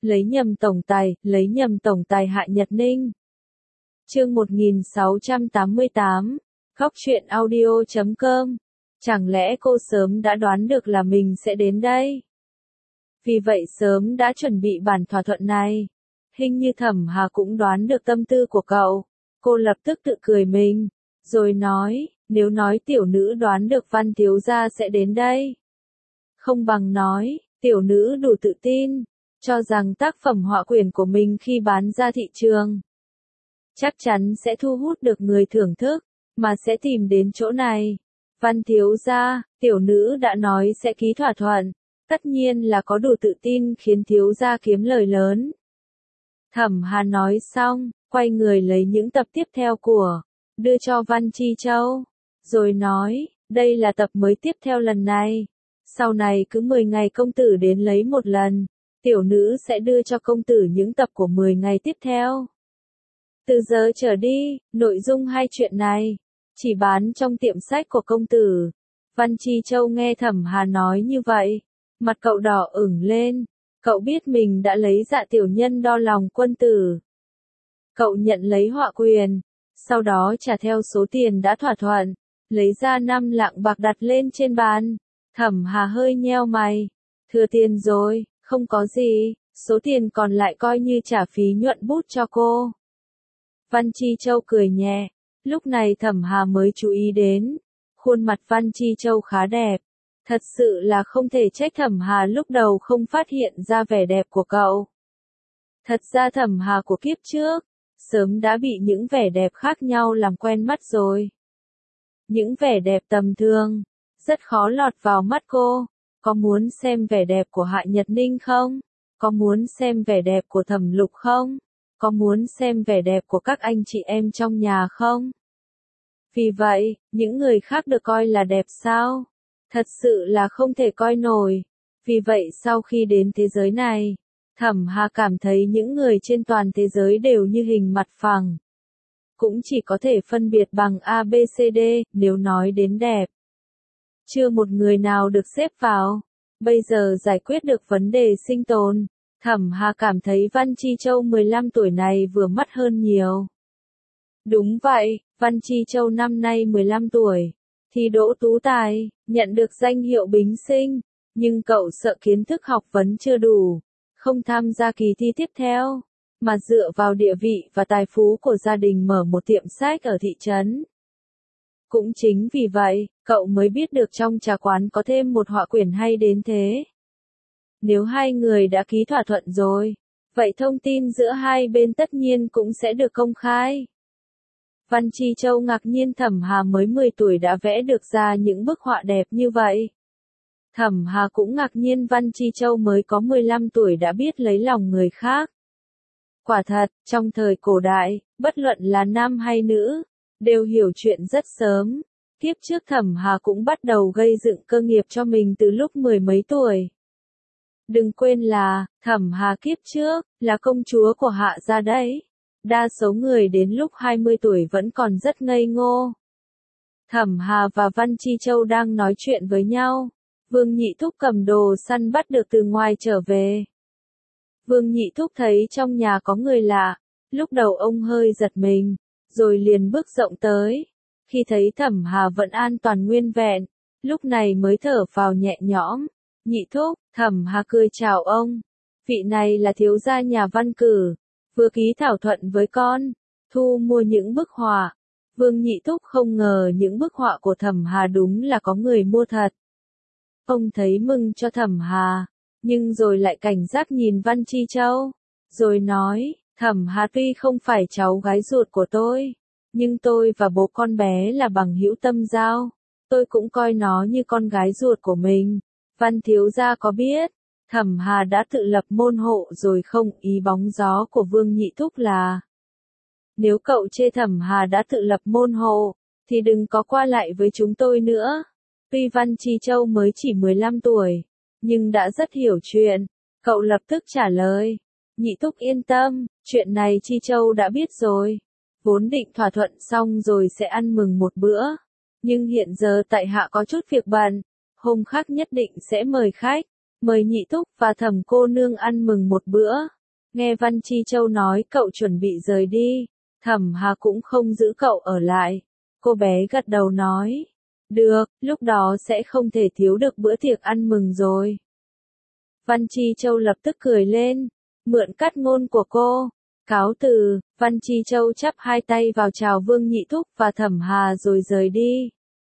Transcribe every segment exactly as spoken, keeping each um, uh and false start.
lấy nhầm tổng tài, lấy nhầm tổng tài Hạ Nhật Ninh. Chương một nghìn sáu trăm tám mươi tám, Góc truyện audio chấm com. Chẳng lẽ cô sớm đã đoán được là mình sẽ đến đây? Vì vậy sớm đã chuẩn bị bản thỏa thuận này. Hình như Thẩm Hà cũng đoán được tâm tư của cậu. Cô lập tức tự cười mình, rồi nói, nếu nói tiểu nữ đoán được Văn thiếu gia sẽ đến đây. Không bằng nói, tiểu nữ đủ tự tin, cho rằng tác phẩm họa quyển của mình khi bán ra thị trường, chắc chắn sẽ thu hút được người thưởng thức, mà sẽ tìm đến chỗ này. Văn thiếu gia, tiểu nữ đã nói sẽ ký thỏa thuận, tất nhiên là có đủ tự tin khiến thiếu gia kiếm lời lớn. Thẩm Hà nói xong, quay người lấy những tập tiếp theo của, đưa cho Văn Chi Châu, rồi nói, đây là tập mới tiếp theo lần này. Sau này cứ mười ngày công tử đến lấy một lần, tiểu nữ sẽ đưa cho công tử những tập của mười ngày tiếp theo. Từ giờ trở đi, nội dung hai chuyện này chỉ bán trong tiệm sách của công tử. Văn Chi Châu nghe Thẩm Hà nói như vậy, mặt cậu đỏ ửng lên, cậu biết mình đã lấy dạ tiểu nhân đo lòng quân tử. Cậu nhận lấy họa quyền, sau đó trả theo số tiền đã thỏa thuận, lấy ra năm lạng bạc đặt lên trên bàn. Thẩm Hà hơi nheo mày, thừa tiền rồi, không có gì, số tiền còn lại coi như trả phí nhuận bút cho cô. Văn Chi Châu cười nhẹ, lúc này Thẩm Hà mới chú ý đến, khuôn mặt Văn Chi Châu khá đẹp, thật sự là không thể trách Thẩm Hà lúc đầu không phát hiện ra vẻ đẹp của cậu. Thật ra Thẩm Hà của kiếp trước, sớm đã bị những vẻ đẹp khác nhau làm quen mắt rồi. Những vẻ đẹp tầm thường, rất khó lọt vào mắt cô. Có muốn xem vẻ đẹp của Hạ Nhật Ninh không? Có muốn xem vẻ đẹp của Thẩm Lục không? Có muốn xem vẻ đẹp của các anh chị em trong nhà không? Vì vậy, những người khác được coi là đẹp sao? Thật sự là không thể coi nổi. Vì vậy sau khi đến thế giới này, Thẩm Hà cảm thấy những người trên toàn thế giới đều như hình mặt phẳng. Cũng chỉ có thể phân biệt bằng A B C D nếu nói đến đẹp. Chưa một người nào được xếp vào. Bây giờ giải quyết được vấn đề sinh tồn, Thẩm Hà cảm thấy Văn Chi Châu mười lăm tuổi này vừa mắt hơn nhiều. Đúng vậy, Văn Chi Châu năm nay mười lăm tuổi, thì đỗ tú tài, nhận được danh hiệu bính sinh, nhưng cậu sợ kiến thức học vấn chưa đủ, không tham gia kỳ thi tiếp theo, mà dựa vào địa vị và tài phú của gia đình mở một tiệm sách ở thị trấn. Cũng chính vì vậy, cậu mới biết được trong trà quán có thêm một họa quyển hay đến thế. Nếu hai người đã ký thỏa thuận rồi, vậy thông tin giữa hai bên tất nhiên cũng sẽ được công khai. Văn Chi Châu ngạc nhiên Thẩm Hà mới mười tuổi đã vẽ được ra những bức họa đẹp như vậy. Thẩm Hà cũng ngạc nhiên Văn Chi Châu mới có mười lăm tuổi đã biết lấy lòng người khác. Quả thật, trong thời cổ đại, bất luận là nam hay nữ, đều hiểu chuyện rất sớm. Kiếp trước Thẩm Hà cũng bắt đầu gây dựng cơ nghiệp cho mình từ lúc mười mấy tuổi. Đừng quên là, Thẩm Hà kiếp trước, là công chúa của Hạ gia đấy. Đa số người đến lúc hai mươi tuổi vẫn còn rất ngây ngô. Thẩm Hà và Văn Chi Châu đang nói chuyện với nhau. Vương Nhị Thúc cầm đồ săn bắt được từ ngoài trở về. Vương Nhị Thúc thấy trong nhà có người lạ, lúc đầu ông hơi giật mình, rồi liền bước rộng tới. Khi thấy Thẩm Hà vẫn an toàn nguyên vẹn, lúc này mới thở phào nhẹ nhõm. Nhị Thúc, Thẩm Hà cười chào ông. Vị này là thiếu gia nhà Văn Cử, vừa ký thảo thuận với con, thu mua những bức họa. Vương Nhị Thúc không ngờ những bức họa của Thẩm Hà đúng là có người mua thật. Ông thấy mừng cho Thẩm Hà, nhưng rồi lại cảnh giác nhìn Văn Chi Châu, rồi nói, Thẩm Hà tuy không phải cháu gái ruột của tôi, nhưng tôi và bố con bé là bằng hữu tâm giao, tôi cũng coi nó như con gái ruột của mình. Văn thiếu gia có biết, Thẩm Hà đã tự lập môn hộ rồi không? Ý bóng gió của Vương Nhị Thúc là, nếu cậu chê Thẩm Hà đã tự lập môn hộ, thì đừng có qua lại với chúng tôi nữa. Tuy Văn Chi Châu mới chỉ mười lăm tuổi, nhưng đã rất hiểu chuyện. Cậu lập tức trả lời, Nhị Thúc yên tâm, chuyện này Chi Châu đã biết rồi. Vốn định thỏa thuận xong rồi sẽ ăn mừng một bữa, nhưng hiện giờ tại hạ có chút việc bận, hôm khác nhất định sẽ mời khách. mời Nhị Thúc và Thẩm cô nương ăn mừng một bữa. Nghe Văn Chi Châu nói cậu chuẩn bị rời đi, Thẩm Hà cũng không giữ cậu ở lại. Cô bé gật đầu nói, được, lúc đó sẽ không thể thiếu được bữa tiệc ăn mừng rồi. Văn Chi Châu lập tức cười lên, mượn cắt ngôn của cô. Cáo từ, Văn Chi Châu chắp hai tay vào chào Vương Nhị Thúc và Thẩm Hà rồi rời đi.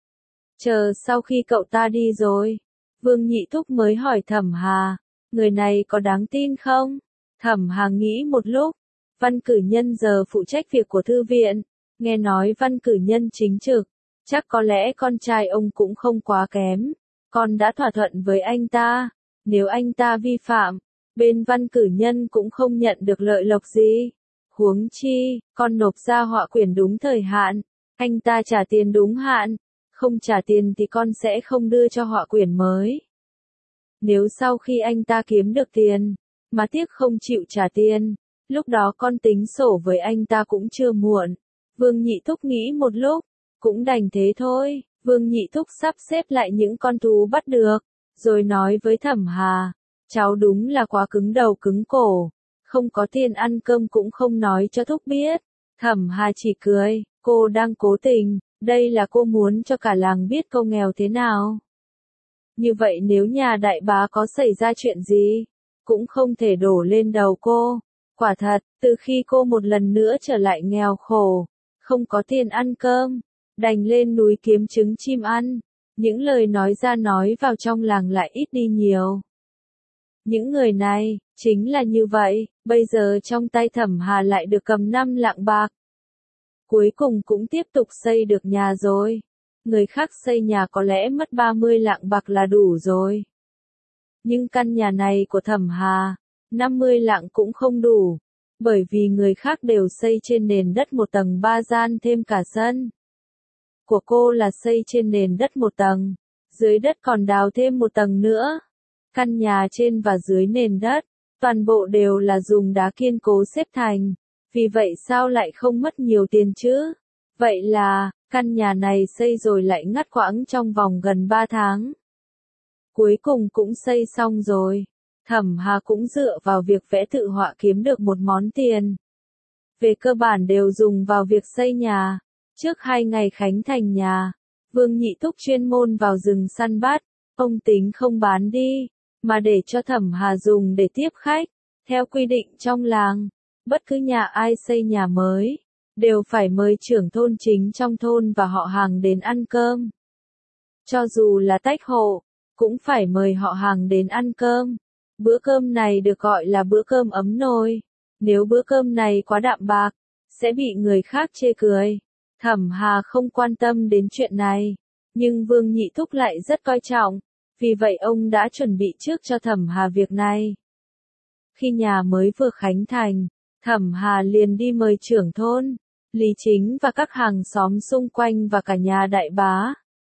Chờ sau khi cậu ta đi rồi, Vương Nhị Thúc mới hỏi Thẩm Hà, người này có đáng tin không? Thẩm Hà nghĩ một lúc, Văn cử nhân giờ phụ trách việc của thư viện, nghe nói Văn cử nhân chính trực, chắc có lẽ con trai ông cũng không quá kém, con đã thỏa thuận với anh ta, nếu anh ta vi phạm, bên Văn cử nhân cũng không nhận được lợi lộc gì. Huống chi, con nộp ra họa quyển đúng thời hạn, anh ta trả tiền đúng hạn, không trả tiền thì con sẽ không đưa cho họa quyển mới. Nếu sau khi anh ta kiếm được tiền, mà tiếc không chịu trả tiền, lúc đó con tính sổ với anh ta cũng chưa muộn. Vương Nhị Thúc nghĩ một lúc, cũng đành thế thôi. Vương Nhị Thúc sắp xếp lại những con thú bắt được, rồi nói với Thẩm Hà, cháu đúng là quá cứng đầu cứng cổ, không có tiền ăn cơm cũng không nói cho Thúc biết. Thẩm Hà chỉ cười, cô đang cố tình, đây là cô muốn cho cả làng biết cô nghèo thế nào. Như vậy nếu nhà đại bá có xảy ra chuyện gì, cũng không thể đổ lên đầu cô. Quả thật, từ khi cô một lần nữa trở lại nghèo khổ, không có tiền ăn cơm, đành lên núi kiếm trứng chim ăn, những lời nói ra nói vào trong làng lại ít đi nhiều. Những người này, chính là như vậy, bây giờ trong tay Thẩm Hà lại được cầm năm lạng bạc. Cuối cùng cũng tiếp tục xây được nhà rồi. Người khác xây nhà có lẽ mất ba mươi lạng bạc là đủ rồi. Nhưng căn nhà này của Thẩm Hà, năm mươi lạng cũng không đủ, bởi vì người khác đều xây trên nền đất một tầng ba gian thêm cả sân. Của cô là xây trên nền đất một tầng, dưới đất còn đào thêm một tầng nữa. Căn nhà trên và dưới nền đất, toàn bộ đều là dùng đá kiên cố xếp thành, vì vậy sao lại không mất nhiều tiền chứ? Vậy là, căn nhà này xây rồi lại ngắt quãng trong vòng gần ba tháng. Cuối cùng cũng xây xong rồi. Thẩm Hà cũng dựa vào việc vẽ tự họa kiếm được một món tiền. Về cơ bản đều dùng vào việc xây nhà. Trước hai ngày khánh thành nhà, Vương Nhị Thúc chuyên môn vào rừng săn bắt, ông tính không bán đi, mà để cho Thẩm Hà dùng để tiếp khách. Theo quy định trong làng, bất cứ nhà ai xây nhà mới, đều phải mời trưởng thôn chính trong thôn và họ hàng đến ăn cơm. Cho dù là tách hộ, cũng phải mời họ hàng đến ăn cơm. Bữa cơm này được gọi là bữa cơm ấm nồi. Nếu bữa cơm này quá đạm bạc, sẽ bị người khác chê cười. Thẩm Hà không quan tâm đến chuyện này, nhưng Vương Nhị Thúc lại rất coi trọng, vì vậy ông đã chuẩn bị trước cho Thẩm Hà việc này. Khi nhà mới vừa khánh thành, Thẩm Hà liền đi mời trưởng thôn, Lý Chính và các hàng xóm xung quanh và cả nhà đại bá.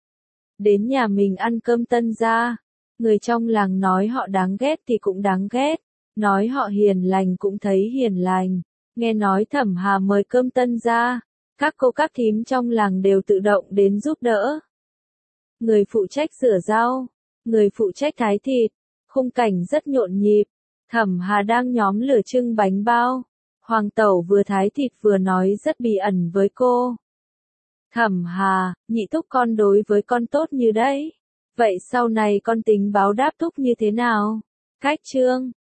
Đến nhà mình ăn cơm tân gia, người trong làng nói họ đáng ghét thì cũng đáng ghét, nói họ hiền lành cũng thấy hiền lành. Nghe nói Thẩm Hà mời cơm tân gia, các cô các thím trong làng đều tự động đến giúp đỡ. Người phụ trách rửa rau, người phụ trách thái thịt, khung cảnh rất nhộn nhịp. Thẩm Hà đang nhóm lửa trưng bánh bao. Hoàng tẩu vừa thái thịt vừa nói rất bí ẩn với cô. Thẩm Hà, Nhị Thúc con đối với con tốt như đấy. Vậy sau này con tính báo đáp Thúc như thế nào? Cách chương